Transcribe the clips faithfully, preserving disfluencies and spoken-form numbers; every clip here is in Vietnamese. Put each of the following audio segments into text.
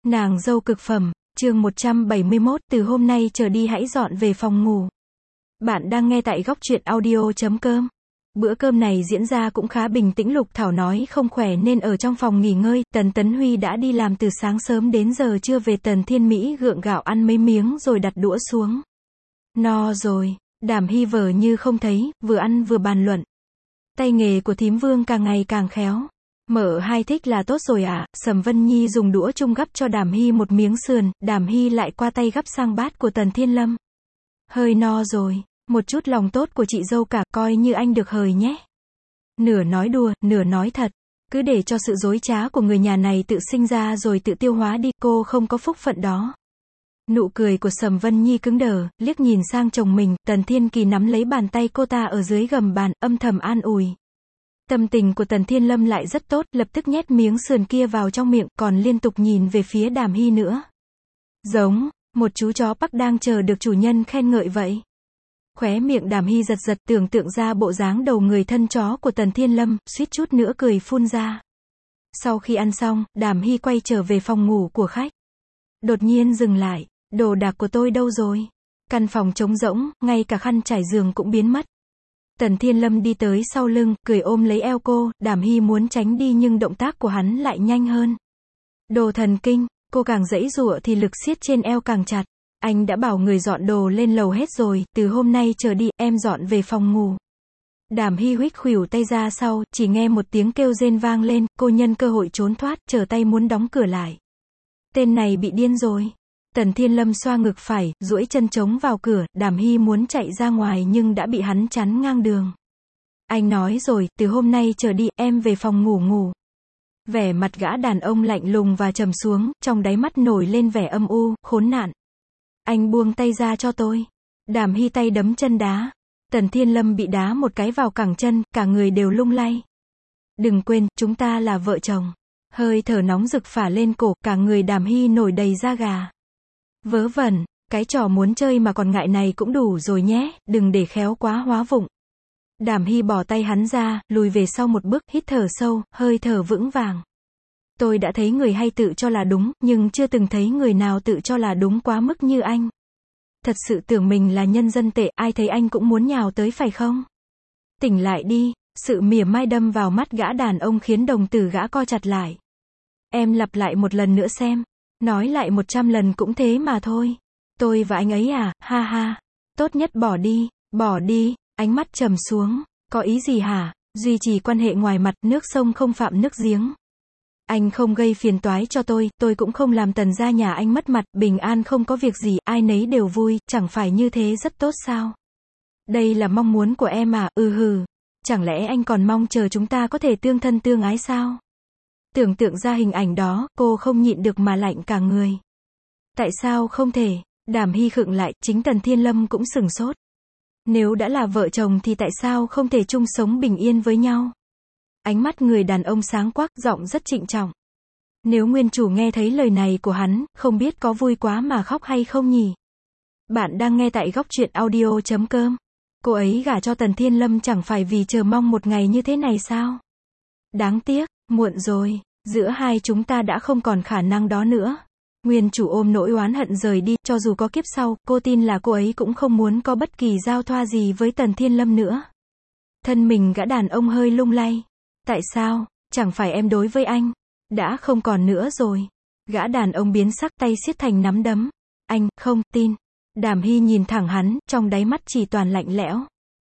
Nàng dâu cực phẩm, chương một trăm bảy mươi mốt, từ hôm nay trở đi hãy dọn về phòng ngủ. Bạn đang nghe tại góc truyện audio chấm com. Bữa cơm này diễn ra cũng khá bình tĩnh. Lục Thảo nói không khỏe nên ở trong phòng nghỉ ngơi. Tần Tấn Huy đã đi làm từ sáng sớm đến giờ chưa về. Tần Thiên Mỹ gượng gạo ăn mấy miếng rồi đặt đũa xuống. No rồi. Đàm Hy vờ như không thấy, vừa ăn vừa bàn luận. Tay nghề của thím Vương càng ngày càng khéo. Mợ hai thích là tốt rồi ạ. À. Sầm Vân Nhi dùng đũa chung gắp cho Đàm Hy một miếng sườn, Đàm Hy lại qua tay gắp sang bát của Tần Thiên Lâm. Hơi no rồi, một chút lòng tốt của chị dâu cả, coi như anh được hời nhé. Nửa nói đùa, nửa nói thật. Cứ để cho sự dối trá của người nhà này tự sinh ra rồi tự tiêu hóa đi, cô không có phúc phận đó. Nụ cười của Sầm Vân Nhi cứng đờ, liếc nhìn sang chồng mình. Tần Thiên Kỳ nắm lấy bàn tay cô ta ở dưới gầm bàn, âm thầm an ủi. Tâm tình của Tần Thiên Lâm lại rất tốt, lập tức nhét miếng sườn kia vào trong miệng, còn liên tục nhìn về phía Đàm Hy nữa. Giống một chú chó Bắc đang chờ được chủ nhân khen ngợi vậy. Khóe miệng Đàm Hy giật giật, tưởng tượng ra bộ dáng đầu người thân chó của Tần Thiên Lâm, suýt chút nữa cười phun ra. Sau khi ăn xong, Đàm Hy quay trở về phòng ngủ của khách. Đột nhiên dừng lại, đồ đạc của tôi đâu rồi? Căn phòng trống rỗng, ngay cả khăn trải giường cũng biến mất. Tần Thiên Lâm đi tới sau lưng, cười ôm lấy eo cô. Đàm Hy muốn tránh đi nhưng động tác của hắn lại nhanh hơn. Đồ thần kinh, cô càng giãy giụa thì lực siết trên eo càng chặt. Anh đã bảo người dọn đồ lên lầu hết rồi, từ hôm nay trở đi, em dọn về phòng ngủ. Đàm Hy huých khuỷu tay ra sau, chỉ nghe một tiếng kêu rên vang lên, cô nhân cơ hội trốn thoát, trở tay muốn đóng cửa lại. Tên này bị điên rồi. Tần Thiên Lâm xoa ngực phải, duỗi chân chống vào cửa. Đàm Hy muốn chạy ra ngoài nhưng đã bị hắn chắn ngang đường. Anh nói rồi, từ hôm nay trở đi, em về phòng ngủ ngủ. Vẻ mặt gã đàn ông lạnh lùng và trầm xuống, trong đáy mắt nổi lên vẻ âm u, khốn nạn. Anh buông tay ra cho tôi. Đàm Hy tay đấm chân đá. Tần Thiên Lâm bị đá một cái vào cẳng chân, cả người đều lung lay. Đừng quên, chúng ta là vợ chồng. Hơi thở nóng rực phả lên cổ, cả người Đàm Hy nổi đầy da gà. Vớ vẩn, cái trò muốn chơi mà còn ngại này cũng đủ rồi nhé, đừng để khéo quá hóa vụng. Đàm Hy bỏ tay hắn ra, lùi về sau một bước, hít thở sâu, hơi thở vững vàng. Tôi đã thấy người hay tự cho là đúng, nhưng chưa từng thấy người nào tự cho là đúng quá mức như anh. Thật sự tưởng mình là nhân dân tệ, ai thấy anh cũng muốn nhào tới phải không? Tỉnh lại đi. Sự mỉa mai đâm vào mắt gã đàn ông khiến đồng tử gã co chặt lại. Em lặp lại một lần nữa xem. Nói lại một trăm lần cũng thế mà thôi. Tôi và anh ấy à, ha ha. Tốt nhất bỏ đi, bỏ đi. Ánh mắt trầm xuống. Có ý gì hả? Duy trì quan hệ ngoài mặt, nước sông không phạm nước giếng. Anh không gây phiền toái cho tôi, tôi cũng không làm Tần gia nhà anh mất mặt, bình an không có việc gì, ai nấy đều vui, chẳng phải như thế rất tốt sao? Đây là mong muốn của em à, ừ hừ. Chẳng lẽ anh còn mong chờ chúng ta có thể tương thân tương ái sao? Tưởng tượng ra hình ảnh đó, cô không nhịn được mà lạnh cả người. Tại sao không thể? Đàm Hy khựng lại, chính Tần Thiên Lâm cũng sửng sốt. Nếu đã là vợ chồng thì tại sao không thể chung sống bình yên với nhau? Ánh mắt người đàn ông sáng quắc, giọng rất trịnh trọng. Nếu nguyên chủ nghe thấy lời này của hắn, không biết có vui quá mà khóc hay không nhỉ? Bạn đang nghe tại góc truyện audio chấm com. Cô ấy gả cho Tần Thiên Lâm chẳng phải vì chờ mong một ngày như thế này sao? Đáng tiếc, muộn rồi, giữa hai chúng ta đã không còn khả năng đó nữa. Nguyên chủ ôm nỗi oán hận rời đi, cho dù có kiếp sau, cô tin là cô ấy cũng không muốn có bất kỳ giao thoa gì với Tần Thiên Lâm nữa. Thân mình gã đàn ông hơi lung lay. Tại sao? Chẳng phải em đối với anh đã không còn nữa rồi. Gã đàn ông biến sắc, tay siết thành nắm đấm. Anh không tin. Đàm Hy nhìn thẳng hắn, trong đáy mắt chỉ toàn lạnh lẽo.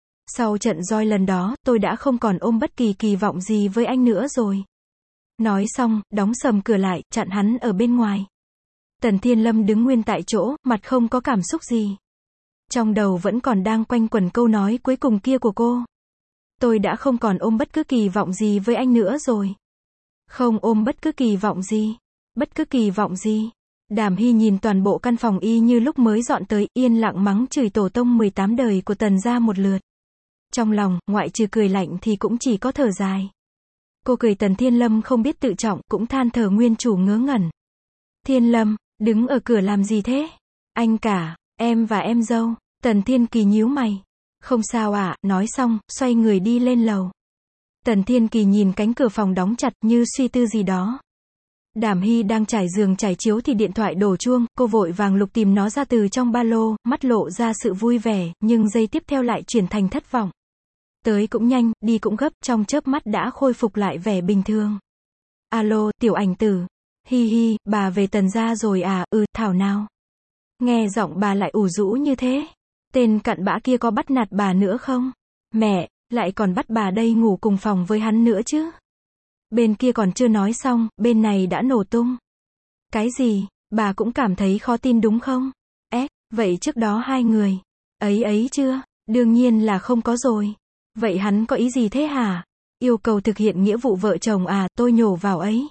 Sau trận roi lần đó, tôi đã không còn ôm bất kỳ kỳ vọng gì với anh nữa rồi. Nói xong, đóng sầm cửa lại, chặn hắn ở bên ngoài. Tần Thiên Lâm đứng nguyên tại chỗ, mặt không có cảm xúc gì. Trong đầu vẫn còn đang quanh quẩn câu nói cuối cùng kia của cô. Tôi đã không còn ôm bất cứ kỳ vọng gì với anh nữa rồi. Không ôm bất cứ kỳ vọng gì. Bất cứ kỳ vọng gì. Đàm Hy nhìn toàn bộ căn phòng y như lúc mới dọn tới, yên lặng mắng chửi tổ tông mười tám đời của Tần gia một lượt. Trong lòng, ngoại trừ cười lạnh thì cũng chỉ có thở dài. Cô cười Tần Thiên Lâm không biết tự trọng, cũng than thở nguyên chủ ngớ ngẩn. Thiên Lâm, đứng ở cửa làm gì thế? Anh cả, em và em dâu. Tần Thiên Kỳ nhíu mày. Không sao ạ, à, nói xong, xoay người đi lên lầu. Tần Thiên Kỳ nhìn cánh cửa phòng đóng chặt như suy tư gì đó. Đàm Hy đang trải giường trải chiếu thì điện thoại đổ chuông, cô vội vàng lục tìm nó ra từ trong ba lô, mắt lộ ra sự vui vẻ, nhưng giây tiếp theo lại chuyển thành thất vọng. Tới cũng nhanh, đi cũng gấp, trong chớp mắt đã khôi phục lại vẻ bình thường. Alo, Tiểu Ảnh Tử. Hi hi, bà về Tần gia rồi à, ừ, thảo nào. Nghe giọng bà lại ủ rũ như thế. Tên cặn bã kia có bắt nạt bà nữa không? Mẹ, lại còn bắt bà đây ngủ cùng phòng với hắn nữa chứ. Bên kia còn chưa nói xong, bên này đã nổ tung. Cái gì, bà cũng cảm thấy khó tin đúng không? Ế, vậy trước đó hai người. Ấy ấy chưa? Đương nhiên là không có rồi. Vậy hắn có ý gì thế hả? Yêu cầu thực hiện nghĩa vụ vợ chồng à, tôi nhổ vào ấy.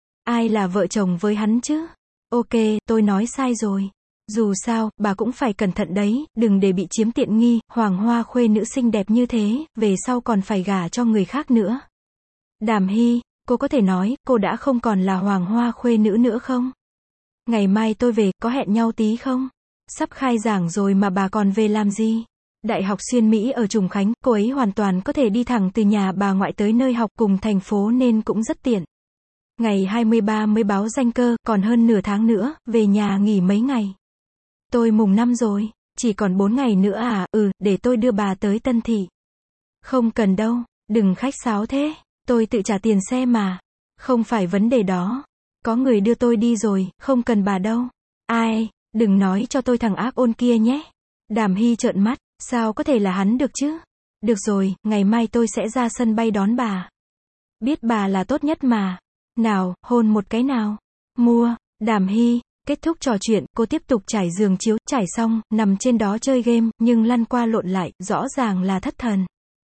Ai là vợ chồng với hắn chứ? Ok, tôi nói sai rồi. Dù sao, bà cũng phải cẩn thận đấy, đừng để bị chiếm tiện nghi, hoàng hoa khuê nữ xinh đẹp như thế, về sau còn phải gả cho người khác nữa. Đàm Hy, cô có thể nói, cô đã không còn là hoàng hoa khuê nữ nữa không? Ngày mai tôi về, có hẹn nhau tí không? Sắp khai giảng rồi mà bà còn về làm gì? Đại học Xuyên Mỹ ở Trùng Khánh, cô ấy hoàn toàn có thể đi thẳng từ nhà bà ngoại tới nơi học cùng thành phố nên cũng rất tiện. Ngày hai mươi ba mới báo danh cơ, còn hơn nửa tháng nữa, về nhà nghỉ mấy ngày. Tôi mùng năm rồi, chỉ còn bốn ngày nữa à, ừ, để tôi đưa bà tới Tân Thị. Không cần đâu, đừng khách sáo thế, tôi tự trả tiền xe mà. Không phải vấn đề đó. Có người đưa tôi đi rồi, không cần bà đâu. Ai, đừng nói cho tôi thằng ác ôn kia nhé. Đàm Hy trợn mắt, sao có thể là hắn được chứ? Được rồi, ngày mai tôi sẽ ra sân bay đón bà. Biết bà là tốt nhất mà. Nào, hôn một cái nào. Mua, Đàm Hy. Kết thúc trò chuyện, cô tiếp tục trải giường chiếu, trải xong, nằm trên đó chơi game, nhưng lăn qua lộn lại, rõ ràng là thất thần.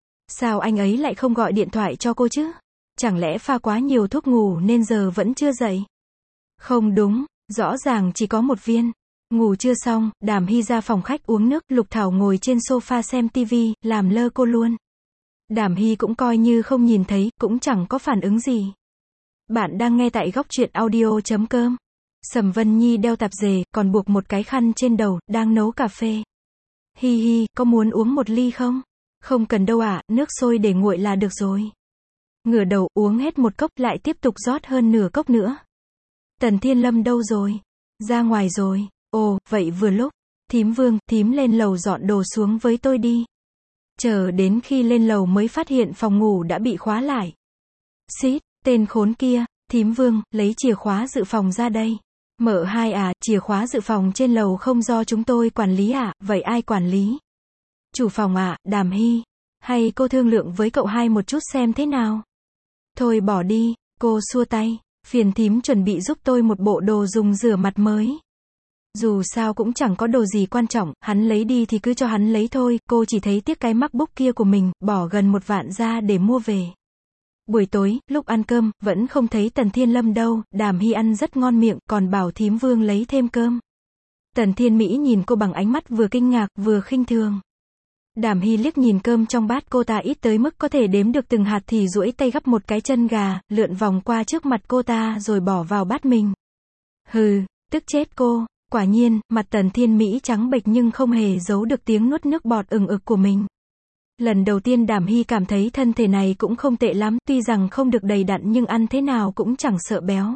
Sao anh ấy lại không gọi điện thoại cho cô chứ? Chẳng lẽ pha quá nhiều thuốc ngủ nên giờ vẫn chưa dậy? Không đúng, rõ ràng chỉ có một viên. Ngủ chưa xong, Đàm Hy ra phòng khách uống nước, Lục Thảo ngồi trên sofa xem tivi, làm lơ cô luôn. Đàm Hy cũng coi như không nhìn thấy, cũng chẳng có phản ứng gì. Bạn đang nghe tại góc truyện audio chấm com. Sầm Vân Nhi đeo tạp dề, còn buộc một cái khăn trên đầu, đang nấu cà phê. Hi hi, có muốn uống một ly không? Không cần đâu ạ, à, nước sôi để nguội là được rồi. Ngửa đầu, uống hết một cốc, lại tiếp tục rót hơn nửa cốc nữa. Tần Thiên Lâm đâu rồi? Ra ngoài rồi. Ồ, vậy vừa lúc. Thím Vương, thím lên lầu dọn đồ xuống với tôi đi. Chờ đến khi lên lầu mới phát hiện phòng ngủ đã bị khóa lại. Xít, tên khốn kia. Thím Vương, lấy chìa khóa dự phòng ra đây. Mợ hai à, chìa khóa dự phòng trên lầu không do chúng tôi quản lý à, vậy ai quản lý? Chủ phòng à, Đàm Hy. Hay cô thương lượng với cậu hai một chút xem thế nào? Thôi bỏ đi, cô xua tay. Phiền thím chuẩn bị giúp tôi một bộ đồ dùng rửa mặt mới. Dù sao cũng chẳng có đồ gì quan trọng, hắn lấy đi thì cứ cho hắn lấy thôi, cô chỉ thấy tiếc cái MacBook kia của mình, bỏ gần một vạn ra để mua về. Buổi tối, lúc ăn cơm, vẫn không thấy Tần Thiên Lâm đâu, Đàm Hy ăn rất ngon miệng, còn bảo thím Vương lấy thêm cơm. Tần Thiên Mỹ nhìn cô bằng ánh mắt vừa kinh ngạc, vừa khinh thường. Đàm Hy liếc nhìn cơm trong bát cô ta ít tới mức có thể đếm được từng hạt thì duỗi tay gắp một cái chân gà, lượn vòng qua trước mặt cô ta rồi bỏ vào bát mình. Hừ, tức chết cô. Quả nhiên, mặt Tần Thiên Mỹ trắng bệch nhưng không hề giấu được tiếng nuốt nước bọt ừng ực của mình. Lần đầu tiên Đàm Hy cảm thấy thân thể này cũng không tệ lắm, tuy rằng không được đầy đặn nhưng ăn thế nào cũng chẳng sợ béo.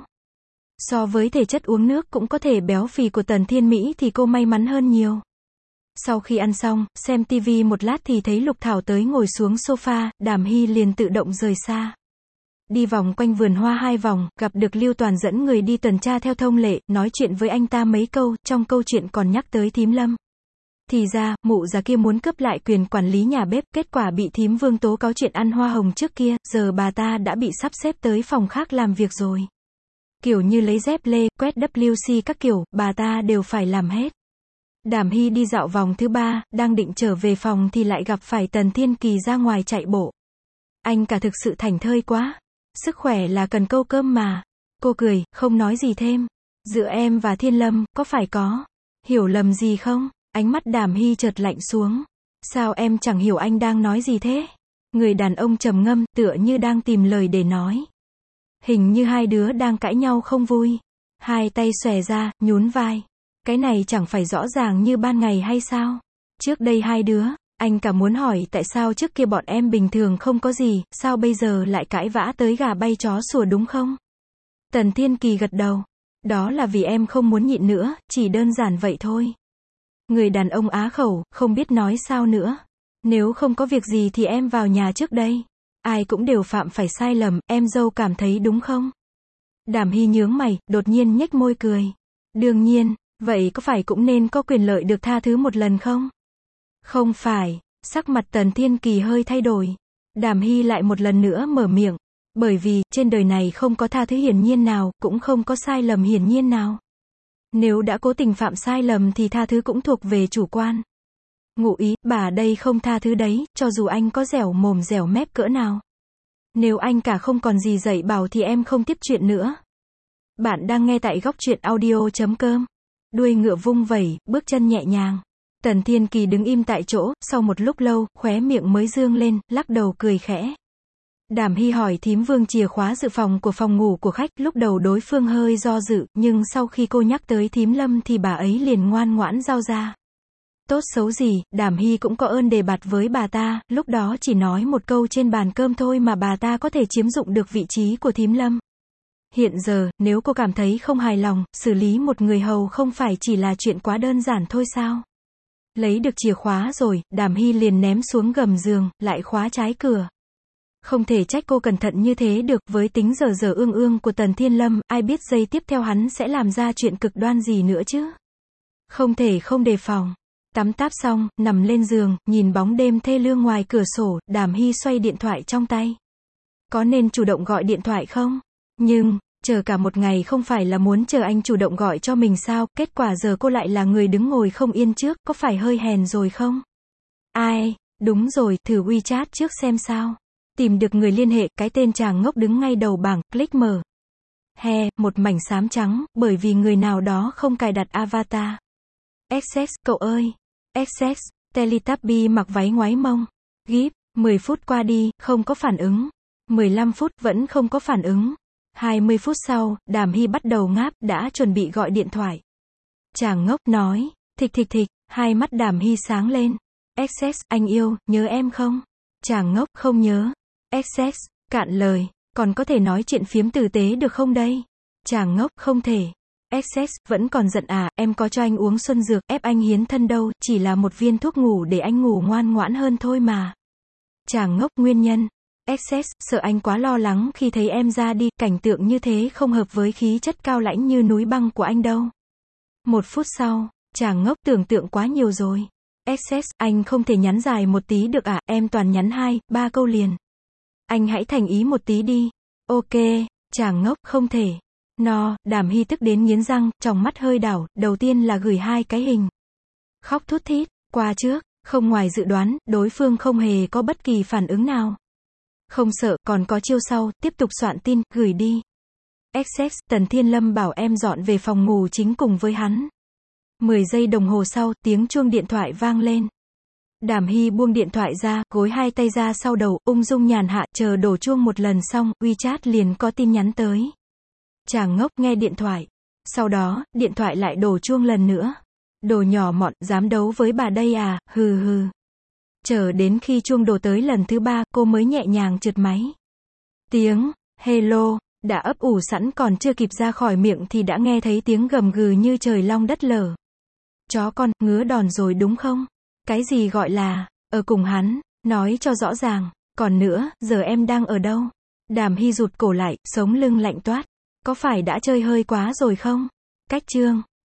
So với thể chất uống nước cũng có thể béo phì của Tần Thiên Mỹ thì cô may mắn hơn nhiều. Sau khi ăn xong, xem tivi một lát thì thấy Lục Thảo tới ngồi xuống sofa, Đàm Hy liền tự động rời xa. Đi vòng quanh vườn hoa hai vòng, gặp được Lưu Toàn dẫn người đi tuần tra theo thông lệ, nói chuyện với anh ta mấy câu, trong câu chuyện còn nhắc tới thím Lâm. Thì ra, mụ già kia muốn cướp lại quyền quản lý nhà bếp, kết quả bị thím Vương tố cáo chuyện ăn hoa hồng trước kia, giờ bà ta đã bị sắp xếp tới phòng khác làm việc rồi. Kiểu như lấy dép lê, quét W C các kiểu, bà ta đều phải làm hết. Đàm Hy đi dạo vòng thứ ba, đang định trở về phòng thì lại gặp phải Tần Thiên Kỳ ra ngoài chạy bộ. Anh cả thực sự thảnh thơi quá. Sức khỏe là cần câu cơm mà. Cô cười, không nói gì thêm. Giữa em và Thiên Lâm, có phải có hiểu lầm gì không? Ánh mắt Đàm Hy chợt lạnh xuống. Sao em chẳng hiểu anh đang nói gì thế? Người đàn ông trầm ngâm, tựa như đang tìm lời để nói. Hình như hai đứa đang cãi nhau không vui. Hai tay xòe ra, nhún vai. Cái này chẳng phải rõ ràng như ban ngày hay sao? Trước đây hai đứa, anh cả muốn hỏi tại sao trước kia bọn em bình thường không có gì, sao bây giờ lại cãi vã tới gà bay chó sủa đúng không? Tần Thiên Kỳ gật đầu. Đó là vì em không muốn nhịn nữa, chỉ đơn giản vậy thôi. Người đàn ông á khẩu, không biết nói sao nữa. Nếu không có việc gì thì em vào nhà trước đây. Ai cũng đều phạm phải sai lầm, em dâu cảm thấy đúng không? Đàm Hy nhướng mày, đột nhiên nhếch môi cười. Đương nhiên, vậy có phải cũng nên có quyền lợi được tha thứ một lần không? Không phải, sắc mặt Tần Thiên Kỳ hơi thay đổi. Đàm Hy lại một lần nữa mở miệng. Bởi vì, trên đời này không có tha thứ hiển nhiên nào, cũng không có sai lầm hiển nhiên nào. Nếu đã cố tình phạm sai lầm thì tha thứ cũng thuộc về chủ quan. Ngụ ý, bà đây không tha thứ đấy, cho dù anh có dẻo mồm dẻo mép cỡ nào. Nếu anh cả không còn gì dạy bảo thì em không tiếp chuyện nữa. Bạn đang nghe tại góc truyện audio chấm com. Đuôi ngựa vung vẩy, bước chân nhẹ nhàng. Tần Thiên Kỳ đứng im tại chỗ, sau một lúc lâu, khóe miệng mới dương lên, lắc đầu cười khẽ. Đàm Hy hỏi thím Vương chìa khóa dự phòng của phòng ngủ của khách, lúc đầu đối phương hơi do dự, nhưng sau khi cô nhắc tới thím Lâm thì bà ấy liền ngoan ngoãn giao ra. Tốt xấu gì, Đàm Hy cũng có ơn đề bạt với bà ta, lúc đó chỉ nói một câu trên bàn cơm thôi mà bà ta có thể chiếm dụng được vị trí của thím Lâm. Hiện giờ, nếu cô cảm thấy không hài lòng, xử lý một người hầu không phải chỉ là chuyện quá đơn giản thôi sao? Lấy được chìa khóa rồi, Đàm Hy liền ném xuống gầm giường, lại khóa trái cửa. Không thể trách cô cẩn thận như thế được, với tính dở dở ương ương của Tần Thiên Lâm, ai biết giây tiếp theo hắn sẽ làm ra chuyện cực đoan gì nữa chứ? Không thể không đề phòng. Tắm táp xong, nằm lên giường, nhìn bóng đêm thê lương ngoài cửa sổ, Đàm Hy xoay điện thoại trong tay. Có nên chủ động gọi điện thoại không? Nhưng, chờ cả một ngày không phải là muốn chờ anh chủ động gọi cho mình sao, kết quả giờ cô lại là người đứng ngồi không yên trước, có phải hơi hèn rồi không? Ai, đúng rồi, thử WeChat trước xem sao. Tìm được người liên hệ, cái tên chàng ngốc đứng ngay đầu bảng, click mở. He, một mảnh xám trắng, bởi vì người nào đó không cài đặt avatar. Access, cậu ơi. Access, Teletubby mặc váy ngoái mông. Gíp, mười phút qua đi, không có phản ứng. mười lăm phút, vẫn không có phản ứng. hai mươi phút sau, Đàm Hy bắt đầu ngáp, đã chuẩn bị gọi điện thoại. Chàng ngốc nói, thịch thịch thịch, hai mắt Đàm Hy sáng lên. Access, anh yêu, nhớ em không? Chàng ngốc, không nhớ. Access, cạn lời, còn có thể nói chuyện phiếm tử tế được không đây? Chàng ngốc, không thể. Access, vẫn còn giận à, em có cho anh uống xuân dược, ép anh hiến thân đâu, chỉ là một viên thuốc ngủ để anh ngủ ngoan ngoãn hơn thôi mà. Chàng ngốc, nguyên nhân. Access, sợ anh quá lo lắng khi thấy em ra đi, cảnh tượng như thế không hợp với khí chất cao lãnh như núi băng của anh đâu. Một phút sau, chàng ngốc tưởng tượng quá nhiều rồi. Access, anh không thể nhắn dài một tí được à, em toàn nhắn hai, ba câu liền. Anh hãy thành ý một tí đi. Ok, chàng ngốc, không thể. No, Đàm Hy tức đến nghiến răng, tròng mắt hơi đảo, đầu tiên là gửi hai cái hình. Khóc thút thít, qua trước, không ngoài dự đoán, đối phương không hề có bất kỳ phản ứng nào. Không sợ, còn có chiêu sau, tiếp tục soạn tin, gửi đi. Access, Tần Thiên Lâm bảo em dọn về phòng ngủ chính cùng với hắn. mười giây đồng hồ sau, tiếng chuông điện thoại vang lên. Đàm Hy buông điện thoại ra, gối hai tay ra sau đầu, ung dung nhàn hạ, chờ đổ chuông một lần xong, WeChat liền có tin nhắn tới. Chàng ngốc, nghe điện thoại. Sau đó, điện thoại lại đổ chuông lần nữa. Đồ nhỏ mọn, dám đấu với bà đây à, hừ hừ. Chờ đến khi chuông đổ tới lần thứ ba, cô mới nhẹ nhàng trượt máy. Tiếng, hello, đã ấp ủ sẵn còn chưa kịp ra khỏi miệng thì đã nghe thấy tiếng gầm gừ như trời long đất lở. Chó con, ngứa đòn rồi đúng không? Cái gì gọi là, ở cùng hắn, nói cho rõ ràng. Còn nữa, giờ em đang ở đâu? Đàm Hy rụt cổ lại, sống lưng lạnh toát. Có phải đã chơi hơi quá rồi không? Cách chương.